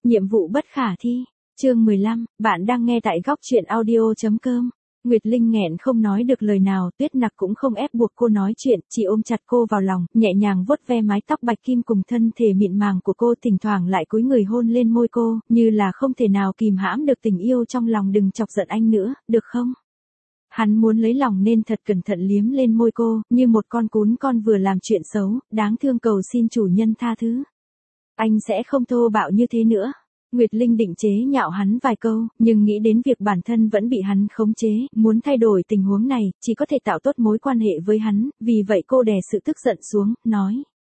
Nhiệm vụ bất khả thi. Chương 15, bạn đang nghe tại góc truyện audio.com. Nguyệt Linh nghẹn không nói được lời nào, Tuyết Nặc cũng không ép buộc cô nói chuyện, chỉ ôm chặt cô vào lòng, nhẹ nhàng vuốt ve mái tóc bạch kim cùng thân thể mịn màng của cô, thỉnh thoảng lại cúi người hôn lên môi cô, như là không thể nào kìm hãm được tình yêu trong lòng. Đừng chọc giận anh nữa, được không? Hắn muốn lấy lòng nên thật cẩn thận liếm lên môi cô, như một con cún con vừa làm chuyện xấu, đáng thương cầu xin chủ nhân tha thứ. Anh sẽ không thô bạo như thế nữa. Nguyệt Linh định chế nhạo hắn vài câu, nhưng nghĩ đến việc bản thân vẫn bị hắn khống chế, muốn thay đổi tình huống này, chỉ có thể tạo tốt mối quan hệ với hắn, vì vậy cô đè sự tức giận xuống, nói.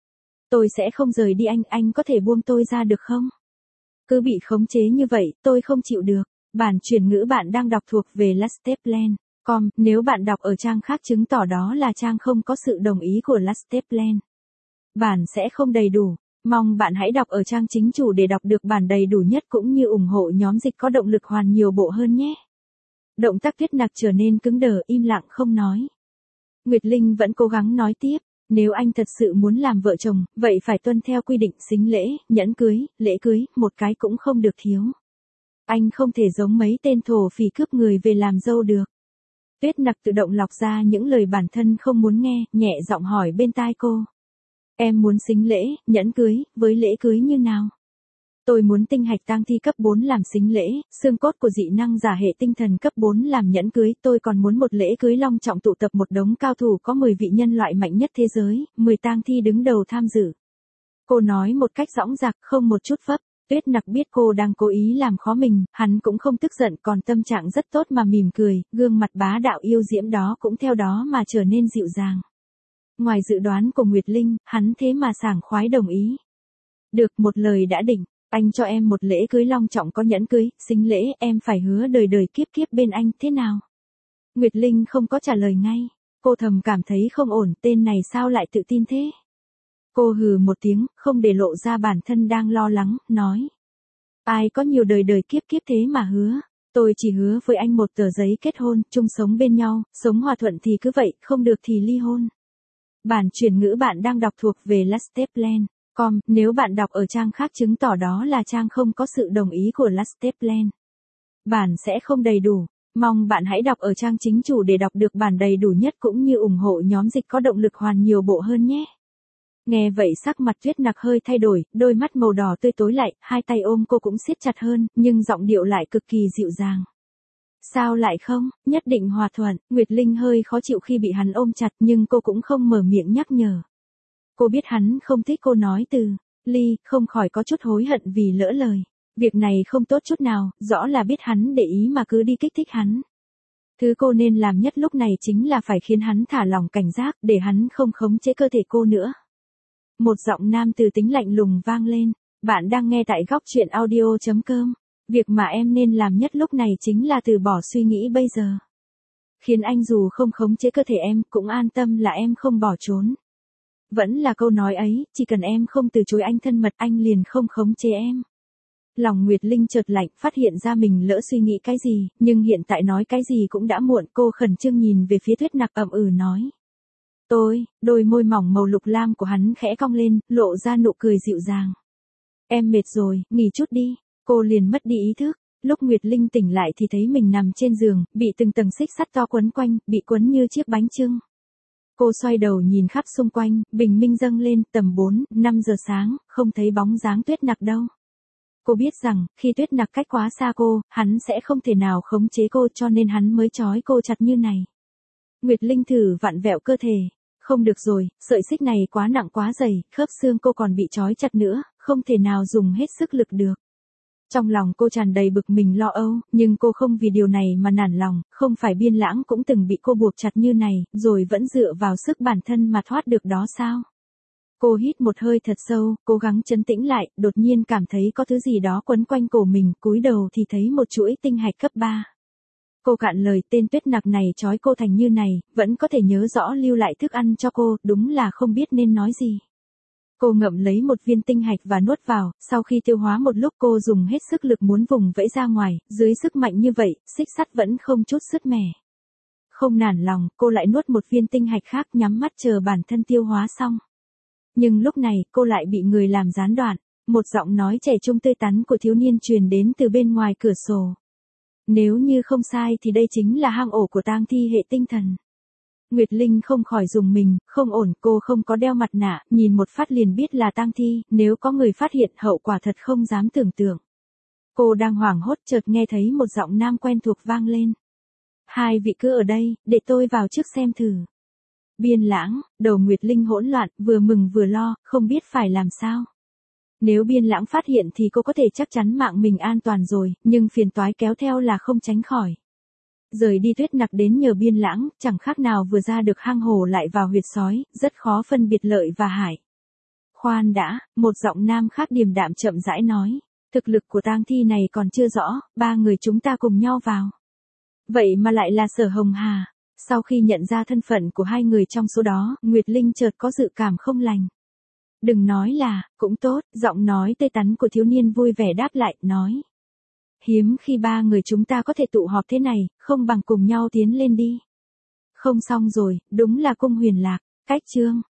Tôi sẽ không rời đi anh có thể buông tôi ra được không? Cứ bị khống chế như vậy, tôi không chịu được. Bản chuyển ngữ bạn đang đọc thuộc về Lasteplan.com, nếu bạn đọc ở trang khác chứng tỏ đó là trang không có sự đồng ý của Lasteplan. Bản sẽ không đầy đủ. Mong bạn hãy đọc ở trang chính chủ để đọc được bản đầy đủ nhất cũng như ủng hộ nhóm dịch có động lực hoàn nhiều bộ hơn nhé. Động tác Tuyết Nặc trở nên cứng đờ, im lặng không nói. Nguyệt Linh vẫn cố gắng nói tiếp, nếu anh thật sự muốn làm vợ chồng, vậy phải tuân theo quy định sính lễ, nhẫn cưới, lễ cưới, một cái cũng không được thiếu. Anh không thể giống mấy tên thổ phỉ cướp người về làm dâu được. Tuyết Nặc tự động lọc ra những lời bản thân không muốn nghe, nhẹ giọng hỏi bên tai cô. Em muốn sính lễ, nhẫn cưới, với lễ cưới như nào? Tôi muốn tinh hạch tang thi cấp 4 làm sính lễ, xương cốt của dị năng giả hệ tinh thần cấp 4 làm nhẫn cưới, tôi còn muốn một lễ cưới long trọng tụ tập một đống cao thủ có 10 vị nhân loại mạnh nhất thế giới, 10 tang thi đứng đầu tham dự. Cô nói một cách dõng dạc, không một chút vấp. Tuyết Nặc biết cô đang cố ý làm khó mình, hắn cũng không tức giận, còn tâm trạng rất tốt mà mỉm cười, gương mặt bá đạo yêu diễm đó cũng theo đó mà trở nên dịu dàng. Ngoài dự đoán của Nguyệt Linh, hắn thế mà sảng khoái đồng ý. Được, một lời đã định, anh cho em một lễ cưới long trọng có nhẫn cưới, sính lễ, em phải hứa đời đời kiếp kiếp bên anh, thế nào? Nguyệt Linh không có trả lời ngay, cô thầm cảm thấy không ổn, tên này sao lại tự tin thế? Cô hừ một tiếng, không để lộ ra bản thân đang lo lắng, nói. Ai có nhiều đời đời kiếp kiếp thế mà hứa, tôi chỉ hứa với anh một tờ giấy kết hôn, chung sống bên nhau, sống hòa thuận thì cứ vậy, không được thì ly hôn. Bản chuyển ngữ bạn đang đọc thuộc về Lasteplan.com, nếu bạn đọc ở trang khác chứng tỏ đó là trang không có sự đồng ý của Lasteplan. Bản sẽ không đầy đủ. Mong bạn hãy đọc ở trang chính chủ để đọc được bản đầy đủ nhất cũng như ủng hộ nhóm dịch có động lực hoàn nhiều bộ hơn nhé. Nghe vậy sắc mặt Tuyết Nặc hơi thay đổi, đôi mắt màu đỏ tươi tối lại, hai tay ôm cô cũng siết chặt hơn, nhưng giọng điệu lại cực kỳ dịu dàng. Sao lại không, nhất định hòa thuận. Nguyệt Linh hơi khó chịu khi bị hắn ôm chặt nhưng cô cũng không mở miệng nhắc nhở. Cô biết hắn không thích cô nói từ ly, không khỏi có chút hối hận vì lỡ lời. Việc này không tốt chút nào, rõ là biết hắn để ý mà cứ đi kích thích hắn. Thứ cô nên làm nhất lúc này chính là phải khiến hắn thả lỏng cảnh giác để hắn không khống chế cơ thể cô nữa. Một giọng nam từ tính lạnh lùng vang lên. Bạn đang nghe tại góc truyện audio.com. Việc mà em nên làm nhất lúc này chính là từ bỏ suy nghĩ bây giờ. Khiến anh dù không khống chế cơ thể em cũng an tâm là em không bỏ trốn. Vẫn là câu nói ấy, chỉ cần em không từ chối anh thân mật anh liền không khống chế em. Lòng Nguyệt Linh chợt lạnh, phát hiện ra mình lỡ suy nghĩ cái gì, nhưng hiện tại nói cái gì cũng đã muộn. Cô khẩn trương nhìn về phía Tuyết Nặc ậm nói. Đôi môi mỏng màu lục lam của hắn khẽ cong lên, lộ ra nụ cười dịu dàng. Em mệt rồi, nghỉ chút đi. Cô liền mất đi ý thức. Lúc Nguyệt Linh tỉnh lại thì thấy mình nằm trên giường, bị từng tầng xích sắt to quấn quanh, bị quấn như chiếc bánh chưng. Cô xoay đầu nhìn khắp xung quanh, bình minh dâng lên, tầm 4-5 giờ sáng, không thấy bóng dáng Tuyết Nặc đâu. Cô biết rằng, khi Tuyết Nặc cách quá xa cô, hắn sẽ không thể nào khống chế cô cho nên hắn mới trói cô chặt như này. Nguyệt Linh thử vặn vẹo cơ thể. Không được rồi, sợi xích này quá nặng quá dày, khớp xương cô còn bị trói chặt nữa, không thể nào dùng hết sức lực được. Trong lòng cô tràn đầy bực mình lo âu, nhưng cô không vì điều này mà nản lòng, không phải Biên Lãng cũng từng bị cô buộc chặt như này, rồi vẫn dựa vào sức bản thân mà thoát được đó sao? Cô hít một hơi thật sâu, cố gắng trấn tĩnh lại, đột nhiên cảm thấy có thứ gì đó quấn quanh cổ mình, cúi đầu thì thấy một chuỗi tinh hạch cấp 3. Cô cạn lời, tên Tuyết Nặc này trói cô thành như này, vẫn có thể nhớ rõ lưu lại thức ăn cho cô, đúng là không biết nên nói gì. Cô ngậm lấy một viên tinh hạch và nuốt vào, sau khi tiêu hóa một lúc cô dùng hết sức lực muốn vùng vẫy ra ngoài, dưới sức mạnh như vậy, xích sắt vẫn không chút sứt mẻ. Không nản lòng, cô lại nuốt một viên tinh hạch khác nhắm mắt chờ bản thân tiêu hóa xong. Nhưng lúc này, cô lại bị người làm gián đoạn. một giọng nói trẻ trung tươi tắn của thiếu niên truyền đến từ bên ngoài cửa sổ. Nếu như không sai thì đây chính là hang ổ của tang thi hệ tinh thần. Nguyệt Linh không khỏi rùng mình, không ổn, cô không có đeo mặt nạ, nhìn một phát liền biết là tang thi, nếu có người phát hiện hậu quả thật không dám tưởng tượng. Cô đang hoảng hốt chợt nghe thấy một giọng nam quen thuộc vang lên. Hai vị cứ ở đây, để tôi vào trước xem thử. Biên Lãng, đầu Nguyệt Linh hỗn loạn, vừa mừng vừa lo, không biết phải làm sao. Nếu Biên Lãng phát hiện thì cô có thể chắc chắn mạng mình an toàn rồi, nhưng phiền toái kéo theo là không tránh khỏi. Rời đi Tuyết Nặc đến nhờ Biên Lãng, chẳng khác nào vừa ra được hang hổ lại vào huyệt sói, rất khó phân biệt lợi và hại. Khoan đã, một giọng nam khác điềm đạm chậm rãi nói, thực lực của tang thi này còn chưa rõ, ba người chúng ta cùng nhau vào. Vậy mà lại là Sở Hồng Hà. Sau khi nhận ra thân phận của hai người trong số đó, Nguyệt Linh chợt có dự cảm không lành. Đừng nói là, cũng tốt, giọng nói tê tắn của thiếu niên vui vẻ đáp lại, nói. Hiếm khi ba người chúng ta có thể tụ họp thế này, không bằng cùng nhau tiến lên đi. Không xong rồi, đúng là cung Huyền Lạc, cách chương.